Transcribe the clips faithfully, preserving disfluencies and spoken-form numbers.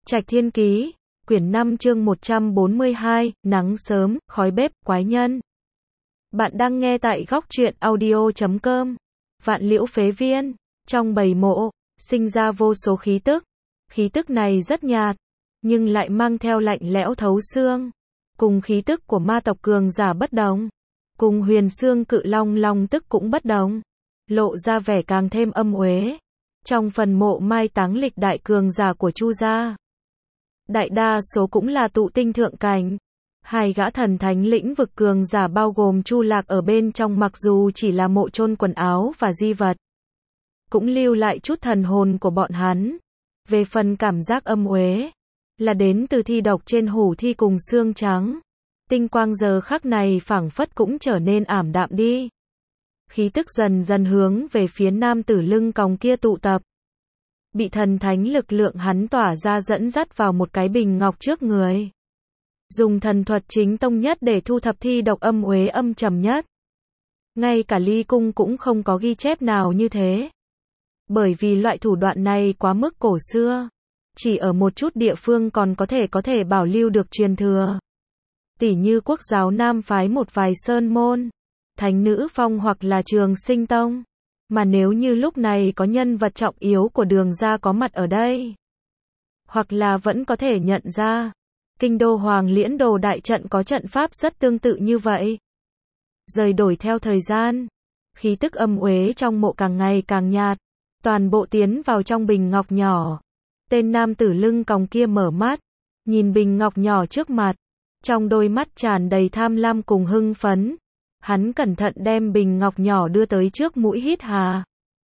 Trạch Thiên Ký, quyển năm chương một trăm bốn mươi hai, nắng sớm, khói bếp, quái nhân. Bạn đang nghe tại góc truyện audio chấm com. Vạn Liễu Phế Viên, trong bầy mộ, sinh ra vô số khí tức. Khí tức này rất nhạt, nhưng lại mang theo lạnh lẽo thấu xương. Cùng khí tức của ma tộc cường giả bất đồng. Cùng huyền xương cự long long tức cũng bất đồng. Lộ ra vẻ càng thêm âm uế. Trong phần mộ mai táng lịch đại cường giả của Chu gia, đại đa số cũng là tụ tinh thượng cảnh. Hai gã thần thánh lĩnh vực cường giả bao gồm Chu Lạc ở bên trong, mặc dù chỉ là mộ chôn quần áo và di vật, cũng lưu lại chút thần hồn của bọn hắn. Về phần cảm giác âm uế, là đến từ thi độc trên hủ thi cùng xương trắng. Tinh quang giờ khắc này phảng phất cũng trở nên ảm đạm đi. Khí tức dần dần hướng về phía nam tử lưng còng kia tụ tập. Bị thần thánh lực lượng hắn tỏa ra dẫn dắt vào một cái bình ngọc trước người. Dùng thần thuật chính tông nhất để thu thập thi độc âm uế âm trầm nhất. Ngay cả ly cung cũng không có ghi chép nào như thế. Bởi vì loại thủ đoạn này quá mức cổ xưa. Chỉ ở một chút địa phương còn có thể có thể bảo lưu được truyền thừa. Tỉ như quốc giáo Nam phái một vài sơn môn, Thánh Nữ Phong hoặc là Trường Sinh Tông. Mà nếu như lúc này có nhân vật trọng yếu của Đường gia có mặt ở đây, hoặc là vẫn có thể nhận ra, kinh đô Hoàng Liễn Đồ đại trận có trận pháp rất tương tự như vậy. Rời đổi theo thời gian, khí tức âm uế trong mộ càng ngày càng nhạt, toàn bộ tiến vào trong bình ngọc nhỏ. Tên nam tử lưng còng kia mở mắt, nhìn bình ngọc nhỏ trước mặt, trong đôi mắt tràn đầy tham lam cùng hưng phấn. Hắn cẩn thận đem bình ngọc nhỏ đưa tới trước mũi hít hà.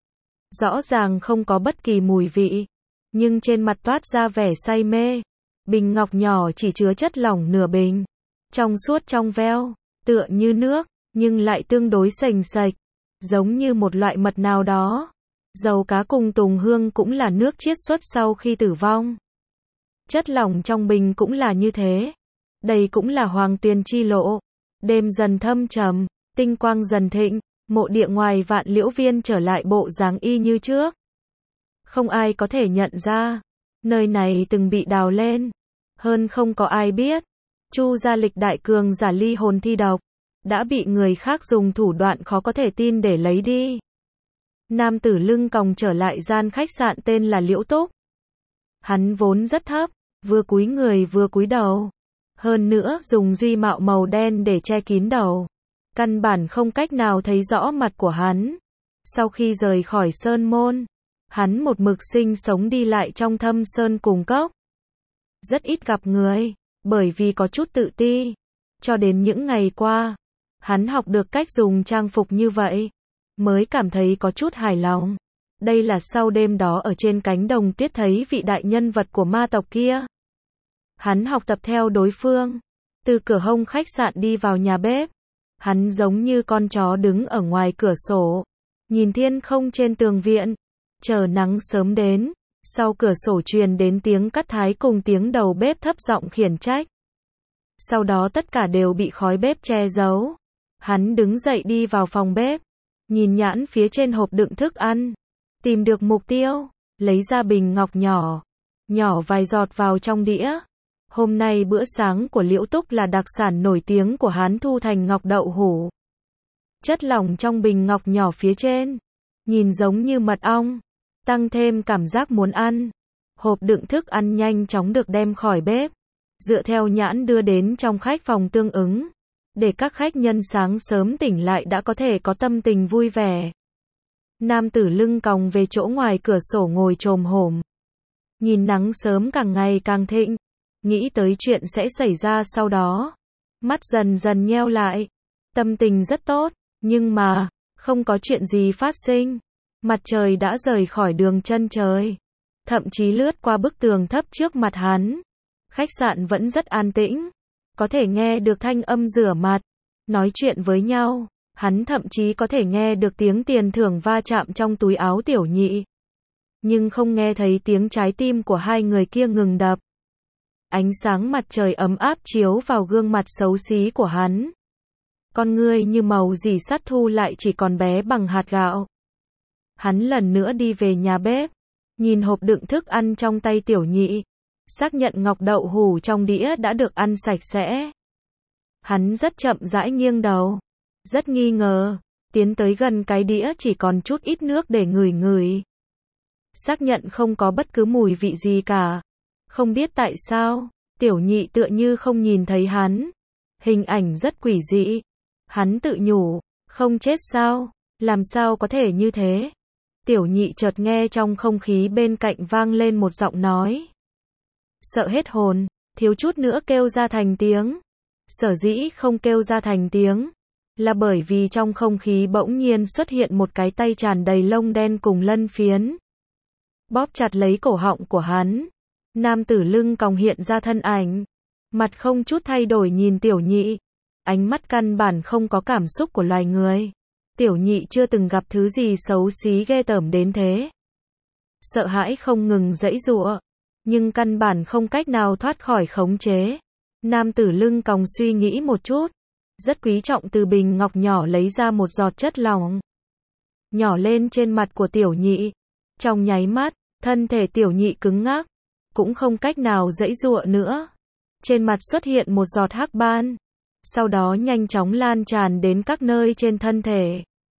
Rõ ràng không có bất kỳ mùi vị, nhưng trên mặt toát ra vẻ say mê. Bình ngọc nhỏ chỉ chứa chất lỏng nửa bình, trong suốt trong veo, tựa như nước, nhưng lại tương đối sền sạch, giống như một loại mật nào đó. Dầu cá cùng tùng hương cũng là nước chiết xuất sau khi tử vong. Chất lỏng trong bình cũng là như thế. Đây cũng là hoàng tuyền chi lộ. Đêm dần thâm trầm, tinh quang dần thịnh, mộ địa ngoài Vạn Liễu Viên trở lại bộ dáng y như trước. Không ai có thể nhận ra, nơi này từng bị đào lên. Hơn không có ai biết, Chu gia lịch đại cường giả ly hồn thi độc, đã bị người khác dùng thủ đoạn khó có thể tin để lấy đi. Nam tử lưng còng trở lại gian khách sạn tên là Liễu Túc. Hắn vốn rất thấp, vừa cúi người vừa cúi đầu. Hơn nữa dùng duy mạo màu đen để che kín đầu. Căn bản không cách nào thấy rõ mặt của hắn. Sau khi rời khỏi sơn môn, hắn một mực sinh sống đi lại trong thâm sơn cùng cốc. Rất ít gặp người, bởi vì có chút tự ti. Cho đến những ngày qua, hắn học được cách dùng trang phục như vậy, mới cảm thấy có chút hài lòng. Đây là sau đêm đó ở trên cánh đồng tuyết thấy vị đại nhân vật của ma tộc kia. Hắn học tập theo đối phương, từ cửa hông khách sạn đi vào nhà bếp. Hắn giống như con chó đứng ở ngoài cửa sổ, nhìn thiên không trên tường viện, chờ nắng sớm đến. Sau cửa sổ truyền đến tiếng cắt thái cùng tiếng đầu bếp thấp giọng khiển trách. Sau đó tất cả đều bị khói bếp che giấu. Hắn đứng dậy đi vào phòng bếp, nhìn nhãn phía trên hộp đựng thức ăn, tìm được mục tiêu, lấy ra bình ngọc nhỏ, nhỏ vài giọt vào trong đĩa. Hôm nay bữa sáng của Liễu Túc là đặc sản nổi tiếng của Hán Thu Thành ngọc đậu hủ. Chất lỏng trong bình ngọc nhỏ phía trên, nhìn giống như mật ong, tăng thêm cảm giác muốn ăn. Hộp đựng thức ăn nhanh chóng được đem khỏi bếp, dựa theo nhãn đưa đến trong khách phòng tương ứng, để các khách nhân sáng sớm tỉnh lại đã có thể có tâm tình vui vẻ. Nam tử lưng còng về chỗ ngoài cửa sổ ngồi chồm hổm, nhìn nắng sớm càng ngày càng thịnh. Nghĩ tới chuyện sẽ xảy ra sau đó, mắt dần dần nheo lại. Tâm tình rất tốt, nhưng mà, không có chuyện gì phát sinh. Mặt trời đã rời khỏi đường chân trời, thậm chí lướt qua bức tường thấp trước mặt hắn. Khách sạn vẫn rất an tĩnh, có thể nghe được thanh âm rửa mặt, nói chuyện với nhau. Hắn thậm chí có thể nghe được tiếng tiền thưởng va chạm trong túi áo tiểu nhị. Nhưng không nghe thấy tiếng trái tim của hai người kia ngừng đập. Ánh sáng mặt trời ấm áp chiếu vào gương mặt xấu xí của hắn. Con ngươi như màu dì sắt thu lại chỉ còn bé bằng hạt gạo. Hắn lần nữa đi về nhà bếp, nhìn hộp đựng thức ăn trong tay tiểu nhị, xác nhận ngọc đậu hủ trong đĩa đã được ăn sạch sẽ. Hắn rất chậm rãi nghiêng đầu, rất nghi ngờ, tiến tới gần cái đĩa chỉ còn chút ít nước để ngửi ngửi. Xác nhận không có bất cứ mùi vị gì cả. Không biết tại sao, tiểu nhị tựa như không nhìn thấy hắn. Hình ảnh rất quỷ dị. Hắn tự nhủ, không chết sao, làm sao có thể như thế. Tiểu nhị chợt nghe trong không khí bên cạnh vang lên một giọng nói. Sợ hết hồn, thiếu chút nữa kêu ra thành tiếng. Sở dĩ không kêu ra thành tiếng, là bởi vì trong không khí bỗng nhiên xuất hiện một cái tay tràn đầy lông đen cùng lân phiến. Bóp chặt lấy cổ họng của hắn. Nam tử lưng còng hiện ra thân ảnh. Mặt không chút thay đổi nhìn tiểu nhị. Ánh mắt căn bản không có cảm xúc của loài người. Tiểu nhị chưa từng gặp thứ gì xấu xí ghê tởm đến thế. Sợ hãi không ngừng giãy giụa, nhưng căn bản không cách nào thoát khỏi khống chế. Nam tử lưng còng suy nghĩ một chút, rất quý trọng từ bình ngọc nhỏ lấy ra một giọt chất lỏng. Nhỏ lên trên mặt của tiểu nhị. Trong nháy mắt, thân thể tiểu nhị cứng ngắc, cũng không cách nào giãy giụa nữa. Trên mặt xuất hiện một giọt hắc ban, sau đó nhanh chóng lan tràn đến các nơi trên thân thể.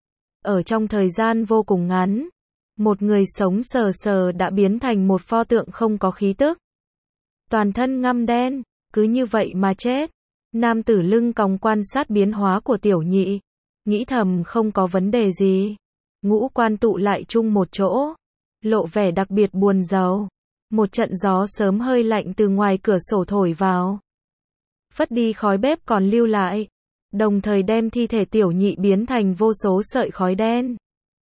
Ở trong thời gian vô cùng ngắn, một người sống sờ sờ đã biến thành một pho tượng không có khí tức. Toàn thân ngăm đen, cứ như vậy mà chết. Nam tử lưng còng quan sát biến hóa của tiểu nhị, nghĩ thầm không có vấn đề gì. Ngũ quan tụ lại chung một chỗ, lộ vẻ đặc biệt buồn rầu. Một trận gió sớm hơi lạnh từ ngoài cửa sổ thổi vào, phất đi khói bếp còn lưu lại, đồng thời đem thi thể tiểu nhị biến thành vô số sợi khói đen.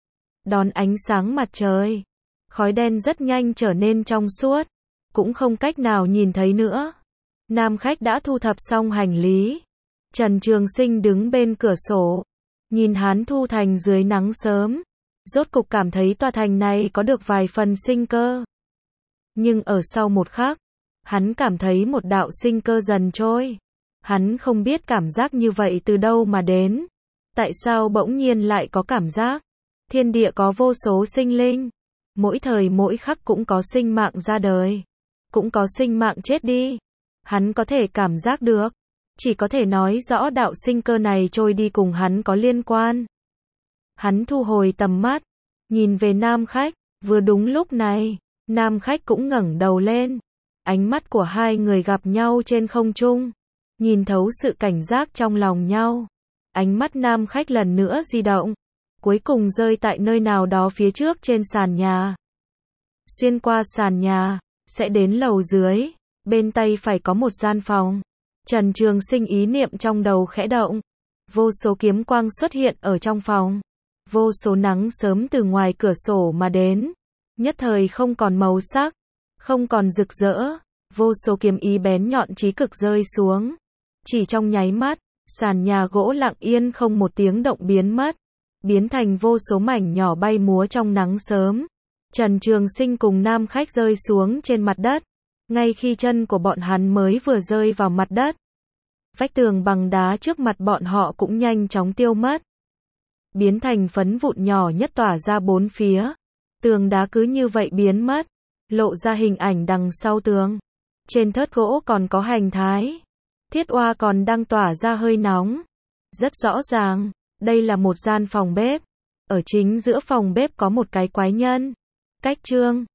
Đón ánh sáng mặt trời, khói đen rất nhanh trở nên trong suốt, cũng không cách nào nhìn thấy nữa. Nam khách đã thu thập xong hành lý. Trần Trường Sinh đứng bên cửa sổ, nhìn hắn thu thành dưới nắng sớm, rốt cục cảm thấy tòa thành này có được vài phần sinh cơ. Nhưng ở sau một khắc, hắn cảm thấy một đạo sinh cơ dần trôi. Hắn không biết cảm giác như vậy từ đâu mà đến. Tại sao bỗng nhiên lại có cảm giác? Thiên địa có vô số sinh linh, mỗi thời mỗi khắc cũng có sinh mạng ra đời, cũng có sinh mạng chết đi. Hắn có thể cảm giác được, chỉ có thể nói rõ đạo sinh cơ này trôi đi cùng hắn có liên quan. Hắn thu hồi tầm mắt, nhìn về nam khách, vừa đúng lúc này, nam khách cũng ngẩng đầu lên. Ánh mắt của hai người gặp nhau trên không trung, nhìn thấu sự cảnh giác trong lòng nhau. Ánh mắt nam khách lần nữa di động, cuối cùng rơi tại nơi nào đó phía trước trên sàn nhà. Xuyên qua sàn nhà, sẽ đến lầu dưới, bên tay phải có một gian phòng. Trần Trường Sinh ý niệm trong đầu khẽ động, vô số kiếm quang xuất hiện ở trong phòng. Vô số nắng sớm từ ngoài cửa sổ mà đến, nhất thời không còn màu sắc, không còn rực rỡ, vô số kiếm ý bén nhọn chí cực rơi xuống. Chỉ trong nháy mắt, sàn nhà gỗ lặng yên không một tiếng động biến mất, biến thành vô số mảnh nhỏ bay múa trong nắng sớm. Trần Trường Sinh cùng nam khách rơi xuống trên mặt đất, ngay khi chân của bọn hắn mới vừa rơi vào mặt đất. Vách tường bằng đá trước mặt bọn họ cũng nhanh chóng tiêu mất, biến thành phấn vụn nhỏ nhất tỏa ra bốn phía. Tường đá cứ như vậy biến mất, lộ ra hình ảnh đằng sau tường. Trên thớt gỗ còn có hành thái, thiết oa còn đang tỏa ra hơi nóng. Rất rõ ràng, đây là một gian phòng bếp. Ở chính giữa phòng bếp có một cái quái nhân. Cách chương